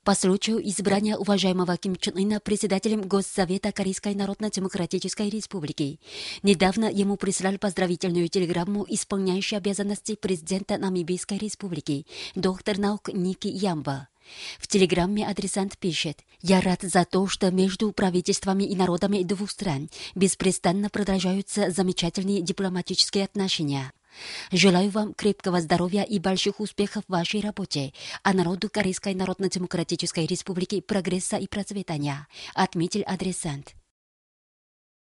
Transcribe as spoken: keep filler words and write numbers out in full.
По случаю избрания уважаемого Ким Чен Ына председателем Госсовета Корейской Народно-Демократической Республики, недавно ему прислали поздравительную телеграмму исполняющий обязанности президента Намибийской Республики, доктор наук Ники Ямба. В телеграмме адресант пишет: «Я рад за то, что между правительствами и народами двух стран беспрестанно продолжаются замечательные дипломатические отношения. Желаю вам крепкого здоровья и больших успехов в вашей работе, а народу Корейской Народно-Демократической Республики прогресса и процветания», отметил адресант.